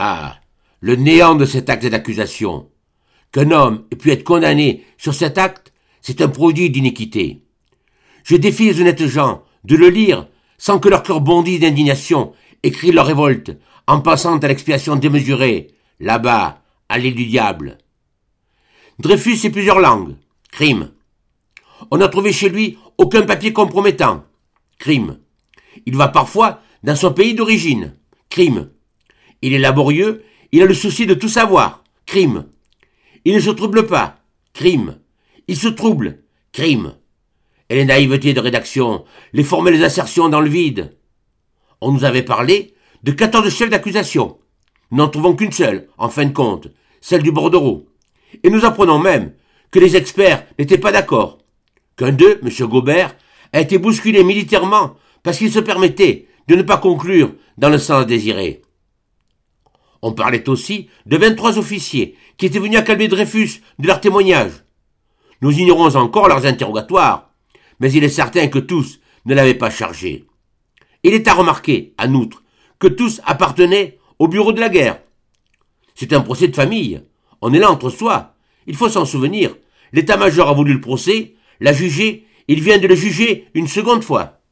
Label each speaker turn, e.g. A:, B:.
A: Ah, le néant de cet acte d'accusation. Qu'un homme ait pu être condamné sur cet acte, c'est un produit d'iniquité. Je défie les honnêtes gens de le lire sans que leur cœur bondisse d'indignation et crie leur révolte en passant à l'expiation démesurée, là-bas, à l'île du diable. Dreyfus sait plusieurs langues. Crime. On n'a trouvé chez lui aucun papier compromettant. Crime. Il va parfois dans son pays d'origine. Crime. Il est laborieux, il a le souci de tout savoir. Crime. Il ne se trouble pas. Crime. Il se trouble. Crime. Et les naïvetés de rédaction, les formelles assertions dans le vide. On nous avait parlé de 14 chefs d'accusation. Nous n'en trouvons qu'une seule, en fin de compte, celle du bordereau. Et nous apprenons même que les experts n'étaient pas d'accord. Qu'un d'eux, M. Gobert, a été bousculé militairement parce qu'il se permettait de ne pas conclure dans le sens désiré. On parlait aussi de 23 officiers qui étaient venus accabler Dreyfus de leurs témoignages. Nous ignorons encore leurs interrogatoires, mais il est certain que tous ne l'avaient pas chargé. Il est à remarquer, en outre, que tous appartenaient au bureau de la guerre. C'est un procès de famille. On est là entre soi. Il faut s'en souvenir. L'état-major a voulu le procès, l'a jugé, il vient de le juger une seconde fois.